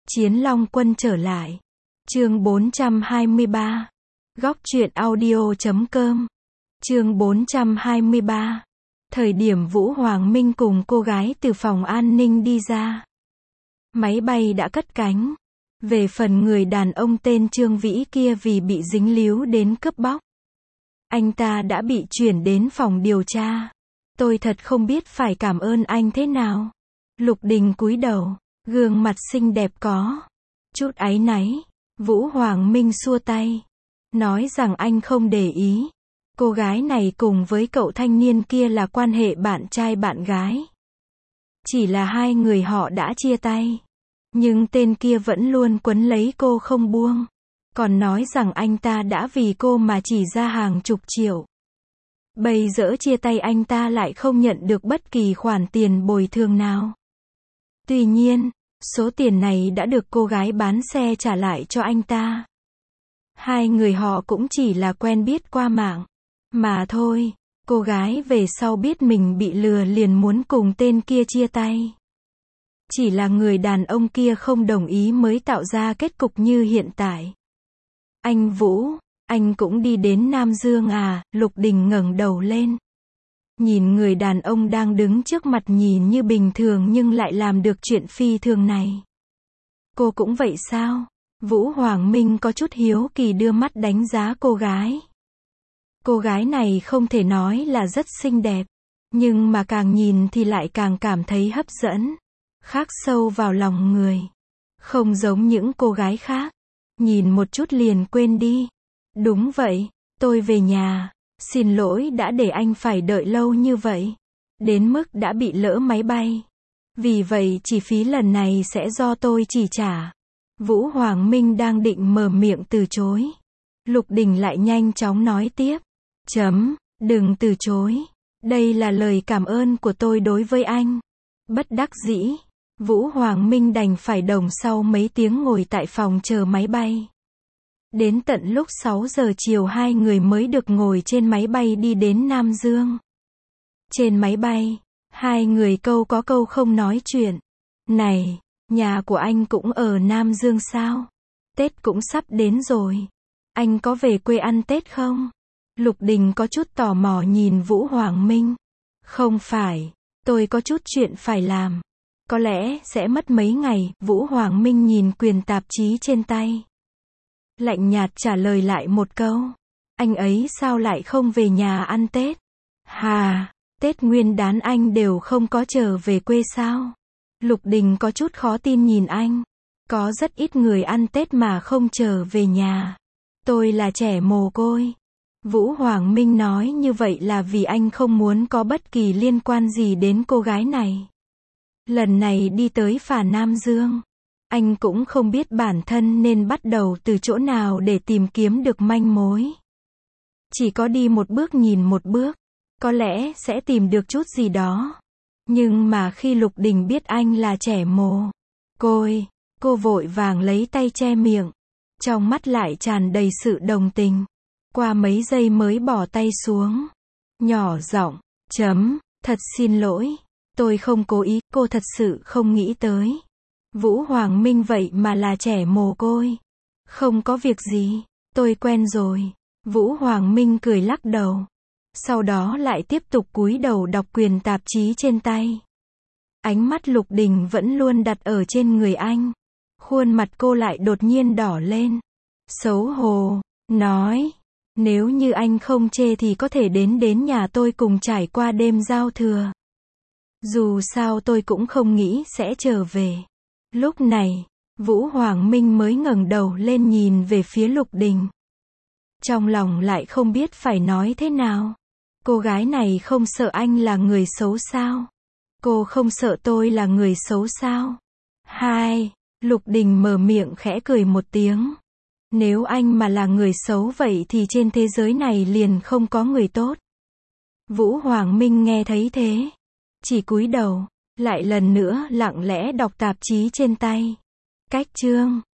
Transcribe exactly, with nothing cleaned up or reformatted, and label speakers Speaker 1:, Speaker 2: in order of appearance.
Speaker 1: Chiến Long Quân trở lại. Chương bốn trăm hai mươi ba. Góc truyện audio chấm com. Chương bốn trăm hai mươi ba. Thời điểm Vũ Hoàng Minh cùng cô gái từ phòng an ninh đi ra, máy bay đã cất cánh. Về phần người đàn ông tên Trương Vĩ kia vì bị dính líu đến cướp bóc, anh ta đã bị chuyển đến phòng điều tra. Tôi thật không biết phải cảm ơn anh thế nào. Lục Đình cúi đầu, gương mặt xinh đẹp có chút áy náy. Vũ Hoàng Minh xua tay, nói rằng anh không để ý. Cô gái này cùng với cậu thanh niên kia là quan hệ bạn trai bạn gái. Chỉ là hai người họ đã chia tay. Nhưng tên kia vẫn luôn quấn lấy cô không buông. Còn nói rằng anh ta đã vì cô mà chỉ ra hàng chục triệu. Bây giờ chia tay anh ta lại không nhận được bất kỳ khoản tiền bồi thường nào. Tuy nhiên, số tiền này đã được cô gái bán xe trả lại cho anh ta. Hai người họ cũng chỉ là quen biết qua mạng mà thôi. Cô gái về sau biết mình bị lừa liền muốn cùng tên kia chia tay. Chỉ là người đàn ông kia không đồng ý mới tạo ra kết cục như hiện tại. Anh Vũ, anh cũng đi đến Nam Dương à? Lục Đình ngẩng đầu lên, nhìn người đàn ông đang đứng trước mặt nhìn như bình thường nhưng lại làm được chuyện phi thường này. Cô cũng vậy sao? Vũ Hoàng Minh có chút hiếu kỳ đưa mắt đánh giá cô gái. Cô gái này không thể nói là rất xinh đẹp, nhưng mà càng nhìn thì lại càng cảm thấy hấp dẫn, khắc sâu vào lòng người. Không giống những cô gái khác, nhìn một chút liền quên đi. Đúng vậy, tôi về nhà. Xin lỗi đã để anh phải đợi lâu như vậy. Đến mức đã bị lỡ máy bay. Vì vậy chi phí lần này sẽ do tôi chi trả. Vũ Hoàng Minh đang định mở miệng từ chối. Lục Đình lại nhanh chóng nói tiếp. Chấm, đừng từ chối. Đây là lời cảm ơn của tôi đối với anh. Bất đắc dĩ, Vũ Hoàng Minh đành phải đồng sau mấy tiếng ngồi tại phòng chờ máy bay. Đến tận lúc sáu giờ chiều hai người mới được ngồi trên máy bay đi đến Nam Dương. Trên máy bay, hai người câu có câu không nói chuyện. Này, nhà của anh cũng ở Nam Dương sao? Tết cũng sắp đến rồi. Anh có về quê ăn Tết không? Lục Đình có chút tò mò nhìn Vũ Hoàng Minh. Không phải, tôi có chút chuyện phải làm. Có lẽ sẽ mất mấy ngày. Vũ Hoàng Minh nhìn quyển tạp chí trên tay, lạnh nhạt trả lời lại một câu. Anh ấy sao lại không về nhà ăn Tết? Hà, Tết Nguyên Đán anh đều không có trở về quê sao? Lục Đình có chút khó tin nhìn anh. Có rất ít người ăn Tết mà không trở về nhà. Tôi là trẻ mồ côi. Vũ Hoàng Minh nói như vậy là vì anh không muốn có bất kỳ liên quan gì đến cô gái này. Lần này đi tới phà Nam Dương, anh cũng không biết bản thân nên bắt đầu từ chỗ nào để tìm kiếm được manh mối. Chỉ có đi một bước nhìn một bước, có lẽ sẽ tìm được chút gì đó. Nhưng mà khi Lục Đình biết anh là trẻ mồ côi, cô vội vàng lấy tay che miệng, trong mắt lại tràn đầy sự đồng tình. Qua mấy giây mới bỏ tay xuống, nhỏ giọng, chấm, thật xin lỗi, tôi không cố ý, cô thật sự không nghĩ tới. Vũ Hoàng Minh vậy mà là trẻ mồ côi. Không có việc gì, tôi quen rồi. Vũ Hoàng Minh cười lắc đầu. Sau đó lại tiếp tục cúi đầu đọc quyển tạp chí trên tay. Ánh mắt Lục Đình vẫn luôn đặt ở trên người anh. Khuôn mặt cô lại đột nhiên đỏ lên. Xấu hổ, nói, nếu như anh không chê thì có thể đến đến nhà tôi cùng trải qua đêm giao thừa. Dù sao tôi cũng không nghĩ sẽ trở về. Lúc này, Vũ Hoàng Minh mới ngẩng đầu lên nhìn về phía Lục Đình. Trong lòng lại không biết phải nói thế nào. Cô gái này không sợ anh là người xấu sao? Cô không sợ tôi là người xấu sao? Hai, Lục Đình mở miệng khẽ cười một tiếng. Nếu anh mà là người xấu vậy thì trên thế giới này liền không có người tốt. Vũ Hoàng Minh nghe thấy thế, chỉ cúi đầu, lại lần nữa lặng lẽ đọc tạp chí trên tay. Cách chương